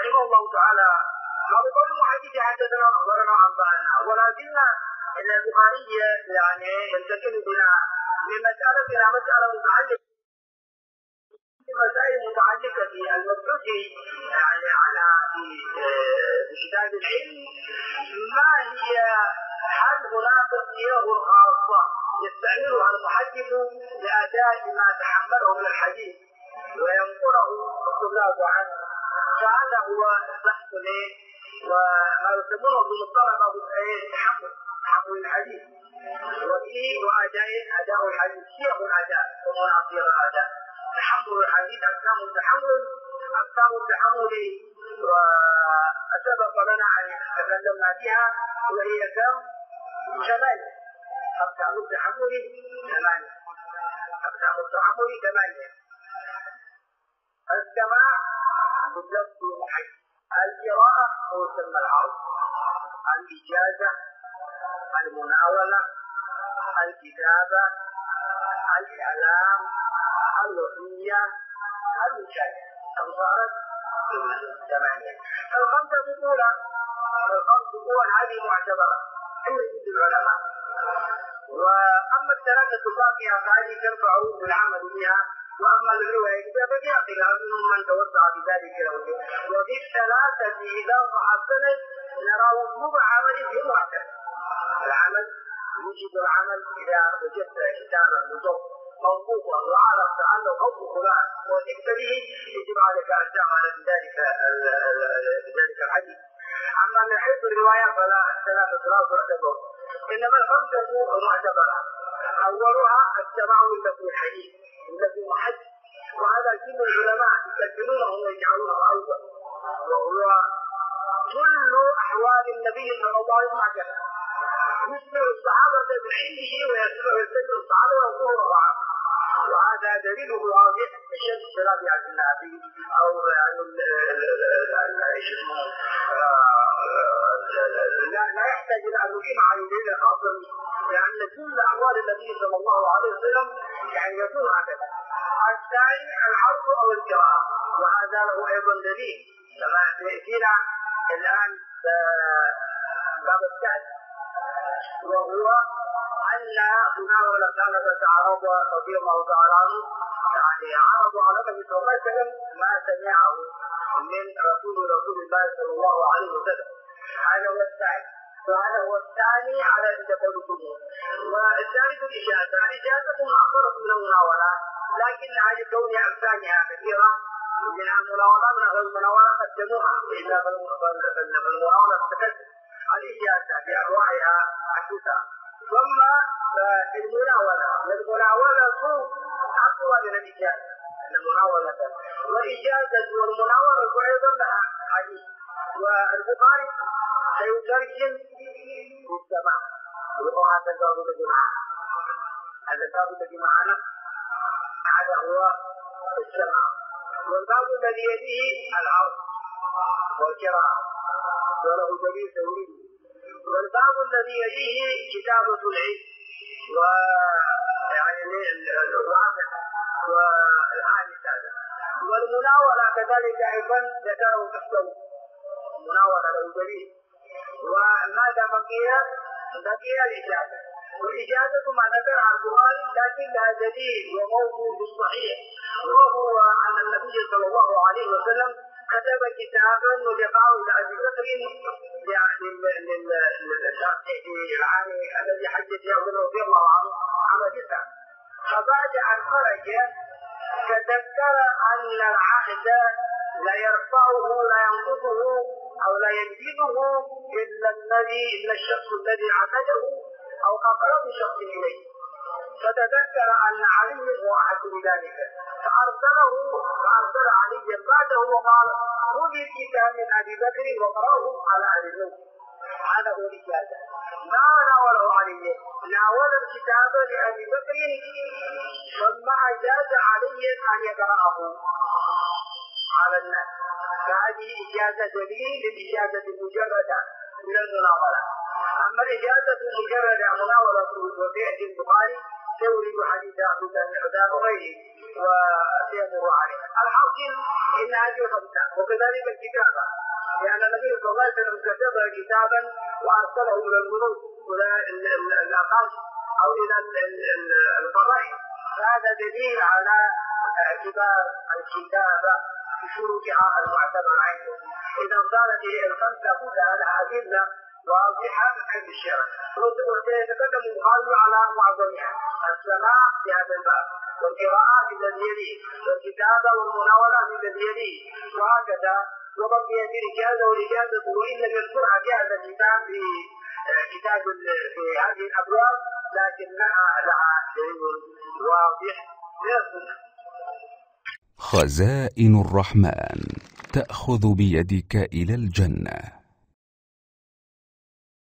رحمه الله تعالى قال قول المحدث حدثنا أخبرنا أنبأنا، ولكن البخاري يعني ينتقل بنا من مسألة إلى مسألة متعلقة مسائل متعلقة بالمبحوث يعني على في كتاب العلم، ما هي هل هناك صيغ خاصة يستعملها المحدث لأداء ما تحمله من الحديث وينقره الطلاب عنه؟ فهذا هو البحث وما يسمونه بمصطلح تحمل الحديث وفيه أداء الحديث، صيغ الأداء ومناصير الأداء. تحمل الحديث أقسام التحمل وسبق لنا أن تكلمنا بها، وهي كم؟ 8. أقسام التحمل 8. السماع باللفظ المحيط، القراءة ويسمى العرض، الإجازة، المناولة، الكتابة، الإعلام، الوصية، المشاهدة. صارت 8. الخمسة الأولى هذه معتبرة عند العلماء، وأما الثلاثة الباقية فهذه تنفع بالعمل بها، وأما الرواية ففيها خلاف منهم من توسع بذلك الوجه. وفي الثلاثة إذا صح السند نرى وجوب عمل في معتبر. العمل يوجب العمل إذا وجدت كتابا موقوفا وعرفت أنه حكم فلان وجئت به يجب عليك أن تعمل بذلك الحديث. أما من حيث الرواية فلا الثلاثة لا تعتبر، إنما الخمسة معتبرة. أولها السماع للفظ الحديث الذي محد، وهذا كل العلماء يكتبونه ويجعلونه أوضح، وهو كل أحوال النبي صلى الله عليه وسلم يسمع الصحابة من عنده ويسمع الصحابة ويقولون معه، وهذا دليل واضح بشأن اختلاف عبد النبي أو لا يحتاج إلى أن نقيم على دليل خاص، لأن كل أحوال النبي صلى الله عليه وسلم يعني يكون هكذا. الثاني الحرف أو القراءة، وهذا له أيضا دليل كما سيأتينا الآن باب الثالث، وهو أن مناولة كانت تعرض رضي الله تعالى عنه يعني عرض على النبي صلى الله عليه وسلم ما سمعه من رسول الله صلى الله عليه وسلم. هذا هو الثاني، وهذا هو الثاني على تقولكم. والثالث الإجازة مأخرة من المناولة، لكن هذه كونها أمثالها كثيرة منها المناولة قدموها إلا بالمناولة تقدم الإجازة بأنواعها التسعة. ثم المناولة أقوى من الإجازة، المناولة والإجازة والمناولة أيضا لها حديث، والبخاري سيترجم بالسماع، وهذا الثابت بمعنى هذا هو السماع. والباب الذي يليه العرض والقراءة وله دليل توريدي. والباب الذي يليه كتابة العلم ويعني الواقع والآنسة. والمناولة كذلك أيضا ذكره تحته مناولة له دليل. وماذا بقي الإجازة، والإجازة ما ذكرها البخاري لكن لها دليل وموجود بالصحيح، وهو أن النبي صلى الله عليه وسلم كتب كتابا ودفعه إلى أبي بكر يعني الذي حج فيه رضي الله عنه عام 9. فبعد أن خرج تذكر أن العهد لا يرفعه لا ينقضه أو لا ينجزه إلا الشخص الذي عقده أو أقرب شخص إليه. فتذكر أن علي هو أحد بذلك، فأرسل عليا بعده وقال خذ الكتاب من أبي بكر وقرأه على أهل الموت. هذا هو الإجازة. ما ناوله علي، ناول الكتاب لأبي بكر ثم أجاز علي أن يقرأه على الناس. فهذه إجازة دليل للإجازة المجردة من المناولة. أما الإجازة المجردة مناولة وفيها البخاري سيورد حديث عبد الله بن حذافة وغيره وسيمر عليها. الحاصل ان هذه خمسه، وكذلك الكتابه، لان النبي صلى الله عليه وسلم كتب كتابا وارسله الى الملوك الى الاقاش او الى القبائل، فهذا دليل على اعتبار الكتابه بشروطها المعتبر عنده. اذا صارت الخمسه كلها لها ادله واضحه من حيث الشرع، وسيتقدم المقارن على معظمها: السماع في هذا الباب، والقراءات الذي يليه، والكتابه والمناولات الذي يليه، وهكذا. وبقيت الاجازه والاجازه وان لم يذكرها في هذا الكتاب في كتاب في هذه الابواب، لكنها لها دليل واضح من السنه. خزائن الرحمن تأخذ بيدك إلى الجنة.